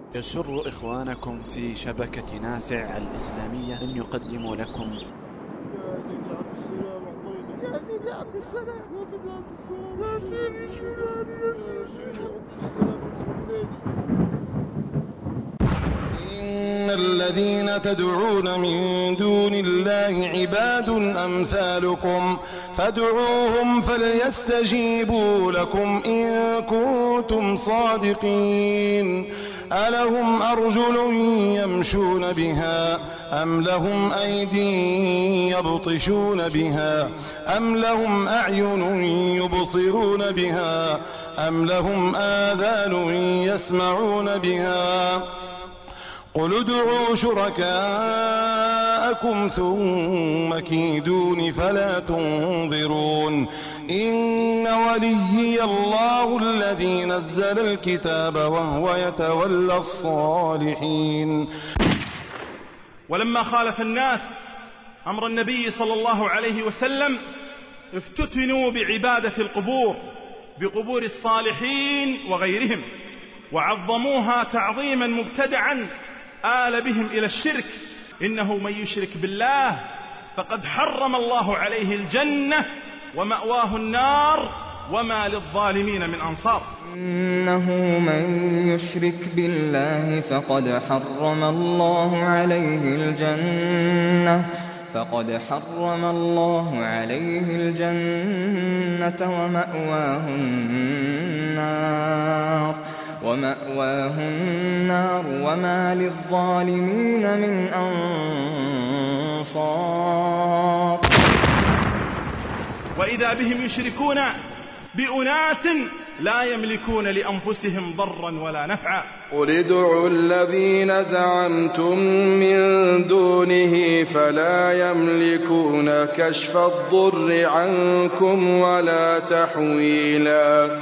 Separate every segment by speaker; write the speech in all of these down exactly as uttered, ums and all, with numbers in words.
Speaker 1: يسر إخوانكم في شبكة نافع الإسلامية أن يقدموا لكم
Speaker 2: يا سيدي عبد السلام يا سيدي عبد السلام يا سيدي عبد السلام يا سيدي
Speaker 3: إن الذين تدعون من دون الله عباد أمثالكم فادعوهم فليستجيبوا لكم إن كنتم صادقين. ألهم أرجل يمشون بها أم لهم أيدي يبطشون بها أم لهم أعين يبصرون بها أم لهم آذان يسمعون بها قل ادعوا شركاءكم ثم كيدون فلا تنظرون. إن وليي الله الذي نزل الكتاب وهو يتولى الصالحين.
Speaker 4: ولما خالف الناس أمر النبي صلى الله عليه وسلم افتتنوا بعبادة القبور بقبور الصالحين وغيرهم، وعظموها تعظيما مبتدعا آل بهم إلى الشرك. إنه من يشرك بالله فقد حرم الله عليه الجنة ومأواه النار وما للظالمين من أنصار.
Speaker 5: إنه من يشرك بالله فقد حرم الله عليه الجنة فقد حرم الله عليه الجنة ومأواه النار ومأواه النار وما للظالمين من أنصار.
Speaker 4: وإذا بهم يشركون بأناس لا يملكون لأنفسهم ضرا ولا نفعا.
Speaker 6: قل ادعوا الذين زعمتم من دونه فلا يملكون كشف الضر عنكم ولا تحويلا.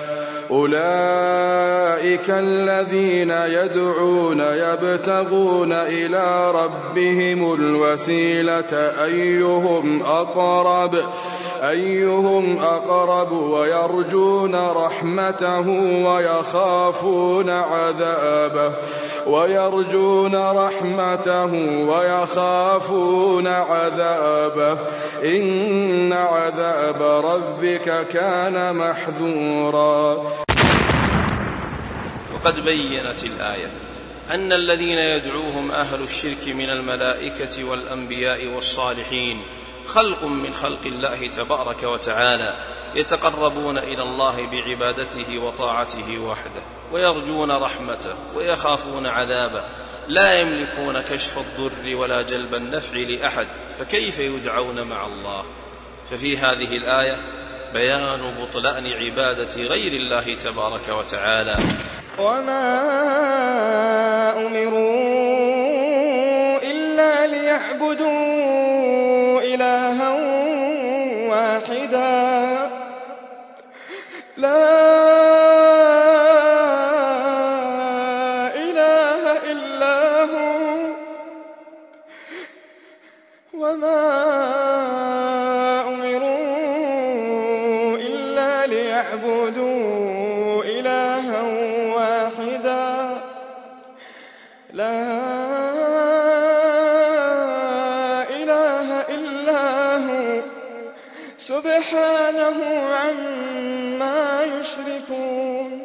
Speaker 6: أولئك الذين يدعون يبتغون إلى ربهم الوسيلة أيهم أقرب أيهم أقرب ويرجون رحمته ويخافون عذابه ويرجون رحمته ويخافون عذابه إن عذاب ربك كان محذورا.
Speaker 7: وقد بينت الآية أن الذين يدعوهم أهل الشرك من الملائكة والأنبياء والصالحين خلق من خلق الله تبارك وتعالى، يتقربون إلى الله بعبادته وطاعته وحده، ويرجون رحمته ويخافون عذابه، لا يملكون كشف الضر ولا جلب النفع لأحد، فكيف يدعون مع الله؟ ففي هذه الآية بيان بطلان عبادة غير الله تبارك وتعالى.
Speaker 5: وما أمروا إلا ليعبدوا إلها واحدا لا إله إلا هو وما أمروا إلا ليعبدوا إلها واحدا لا سبحانه عما يشركون.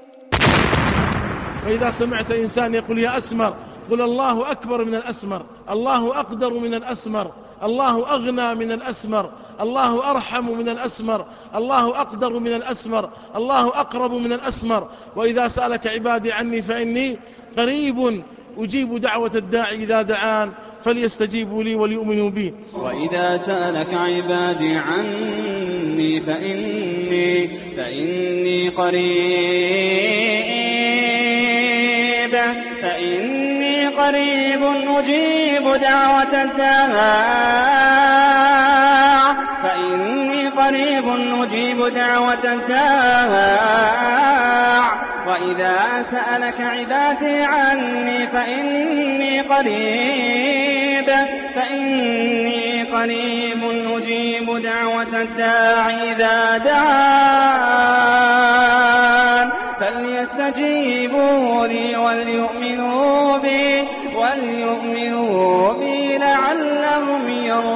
Speaker 2: وإذا سمعت إنسان يقول يا أسمر قل الله أكبر من الأسمر، الله أقدر من الأسمر، الله أغنى من الأسمر، الله أرحم من الأسمر، الله أقدر من الأسمر، الله أقرب من الأسمر. وإذا سألك عبادي عني فإني قريب أجيب دعوة الداعي إذا دعان فليستجيبوا لي وليؤمنوا بي.
Speaker 8: وإذا سألك عبادي عني فإني, فإني قريب فإني قريب أجيب دعوة الداع فإني قريب أجيب دعوة الداع. وإذا سألك عبادي عني فإني قريب فإني قريب أجيب دعوة الداع إذا دعان فليستجيبوا لي وليؤمنوا بي وليؤمنوا بي لعلهم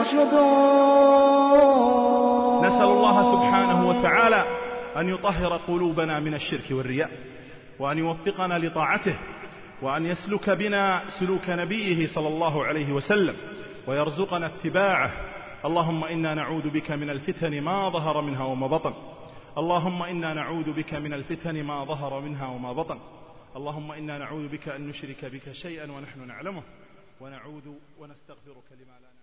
Speaker 8: يرشدون.
Speaker 4: نسأل الله سبحانه وتعالى أن يطهر قلوبنا من الشرك والرياء، وأن يوفقنا لطاعته، وأن يسلك بنا سلوك نبيه صلى الله عليه وسلم، ويرزقنا اتباعه. اللهم إنا نعوذ بك من الفتن ما ظهر منها وما بطن. اللهم إنا نعوذ بك من الفتن ما ظهر منها وما بطن. اللهم إنا نعوذ بك أن نشرك بك شيئا ونحن نعلمه، ونعوذ ونستغفرك لما لا نعلم.